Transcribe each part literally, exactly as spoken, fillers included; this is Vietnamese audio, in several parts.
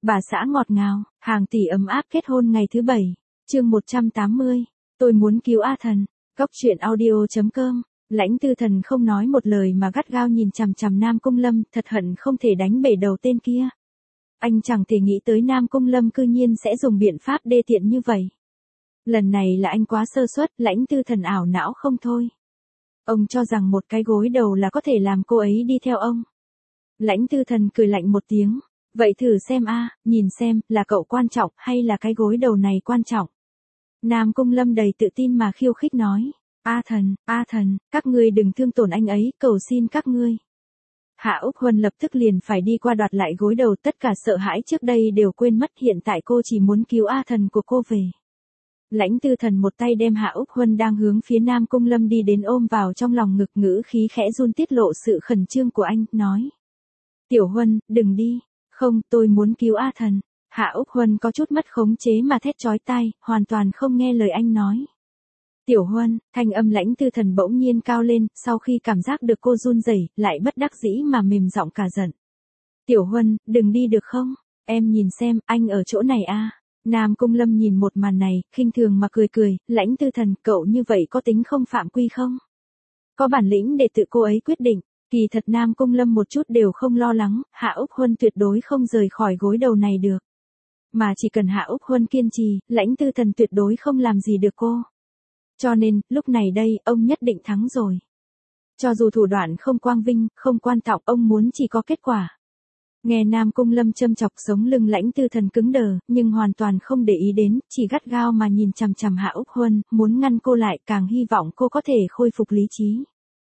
Bà xã ngọt ngào, hàng tỷ ấm áp kết hôn ngày thứ bảy. Chương một trăm tám mươi. Tôi muốn cứu A Thần. Góc truyện audio chấm com. Lãnh Tư Thần không nói một lời mà gắt gao nhìn chằm chằm Nam Cung Lâm, thật hận không thể đánh bể đầu tên kia. Anh chẳng thể nghĩ tới Nam Cung Lâm cư nhiên sẽ dùng biện pháp đê tiện như vậy. Lần này là anh quá sơ suất, Lãnh Tư Thần ảo não không thôi. Ông cho rằng một cái gối đầu là có thể làm cô ấy đi theo ông. Lãnh Tư Thần cười lạnh một tiếng. Vậy thử xem a, nhìn xem, là cậu quan trọng hay là cái gối đầu này quan trọng. Nam Cung Lâm đầy tự tin mà khiêu khích nói. A Thần, A Thần, các ngươi đừng thương tổn anh ấy, cầu xin các ngươi. Hạ Úc Huân lập tức liền phải đi qua đoạt lại gối đầu, tất cả sợ hãi trước đây đều quên mất, hiện tại cô chỉ muốn cứu A Thần của cô về. Lãnh Tư Thần một tay đem Hạ Úc Huân đang hướng phía Nam Cung Lâm đi đến ôm vào trong lòng ngực, ngữ khí khẽ run tiết lộ sự khẩn trương của anh, nói. Tiểu Huân, đừng đi. Không, tôi muốn cứu A Thần. Hạ Úc Huân có chút mất khống chế mà thét chói tai, hoàn toàn không nghe lời anh nói. Tiểu Huân, thanh âm Lãnh Tư Thần bỗng nhiên cao lên, sau khi cảm giác được cô run rẩy, lại bất đắc dĩ mà mềm giọng cả giận. Tiểu Huân, đừng đi được không? Em nhìn xem, anh ở chỗ này a. Nam Cung Lâm nhìn một màn này, khinh thường mà cười cười, Lãnh Tư Thần, cậu như vậy có tính không phạm quy không? Có bản lĩnh để tự cô ấy quyết định. Kỳ thật Nam Cung Lâm một chút đều không lo lắng, Hạ Úc Huân tuyệt đối không rời khỏi gối đầu này được. Mà chỉ cần Hạ Úc Huân kiên trì, Lãnh Tư Thần tuyệt đối không làm gì được cô. Cho nên, lúc này đây, ông nhất định thắng rồi. Cho dù thủ đoạn không quang vinh, không quan trọng, ông muốn chỉ có kết quả. Nghe Nam Cung Lâm châm chọc, sống lưng Lãnh Tư Thần cứng đờ, nhưng hoàn toàn không để ý đến, chỉ gắt gao mà nhìn chằm chằm Hạ Úc Huân, muốn ngăn cô lại, càng hy vọng cô có thể khôi phục lý trí.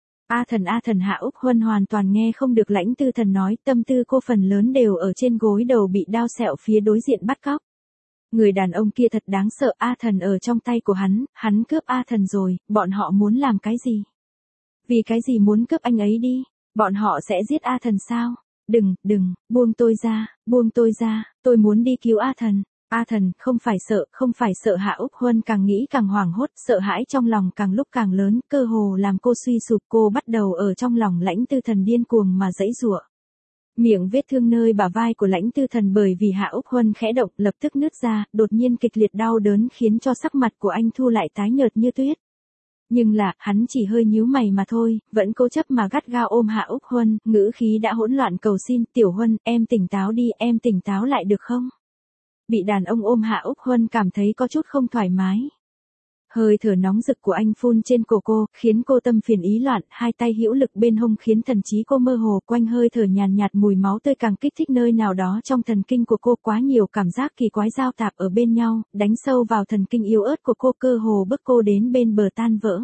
A Thần, A Thần, Hạ Úc Huân hoàn toàn nghe không được Lãnh Tư Thần nói, tâm tư cô phần lớn đều ở trên gối đầu bị đao sẹo phía đối diện bắt cóc. Người đàn ông kia thật đáng sợ, A Thần ở trong tay của hắn, hắn cướp A Thần rồi, bọn họ muốn làm cái gì? Vì cái gì muốn cướp anh ấy đi? Bọn họ sẽ giết A Thần sao? Đừng, đừng, buông tôi ra, buông tôi ra, tôi muốn đi cứu A Thần. A Thần, không phải sợ, không phải sợ. Hạ Úc Huân càng nghĩ càng hoảng hốt, sợ hãi trong lòng càng lúc càng lớn, cơ hồ làm cô suy sụp, cô bắt đầu ở trong lòng Lãnh Tư Thần điên cuồng mà giãy giụa. Miệng vết thương nơi bả vai của Lãnh Tư Thần bởi vì Hạ Úc Huân khẽ động, lập tức nứt ra, đột nhiên kịch liệt đau đớn khiến cho sắc mặt của anh thu lại tái nhợt như tuyết. Nhưng là, hắn chỉ hơi nhíu mày mà thôi, vẫn cố chấp mà gắt gao ôm Hạ Úc Huân, ngữ khí đã hỗn loạn cầu xin, Tiểu Huân, em tỉnh táo đi, em tỉnh táo lại được không? Bị đàn ông ôm Hạ Úc Huân cảm thấy có chút không thoải mái. Hơi thở nóng rực của anh phun trên cổ cô, khiến cô tâm phiền ý loạn, hai tay hữu lực bên hông khiến thần trí cô mơ hồ, quanh hơi thở nhàn nhạt mùi máu tươi càng kích thích nơi nào đó trong thần kinh của cô, quá nhiều cảm giác kỳ quái giao tạp ở bên nhau, đánh sâu vào thần kinh yếu ớt của cô, cơ hồ bức cô đến bên bờ tan vỡ.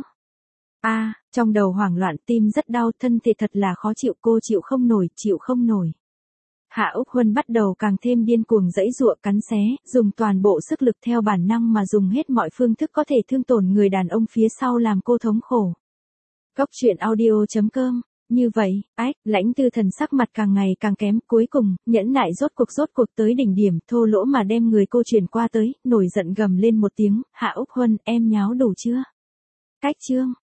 A, à, trong đầu hoảng loạn, tim rất đau, thân thể thật là khó chịu, cô chịu không nổi, chịu không nổi. Hạ Úc Huân bắt đầu càng thêm điên cuồng giãy giụa, cắn xé, dùng toàn bộ sức lực theo bản năng mà dùng hết mọi phương thức có thể thương tổn người đàn ông phía sau làm cô thống khổ. Góc truyện audio chấm com. Như vậy, ách, Lãnh Tư Thần sắc mặt càng ngày càng kém, cuối cùng, nhẫn nại rốt cuộc rốt cuộc tới đỉnh điểm, thô lỗ mà đem người cô chuyển qua tới, nổi giận gầm lên một tiếng, Hạ Úc Huân, em nháo đủ chưa? Cách chương.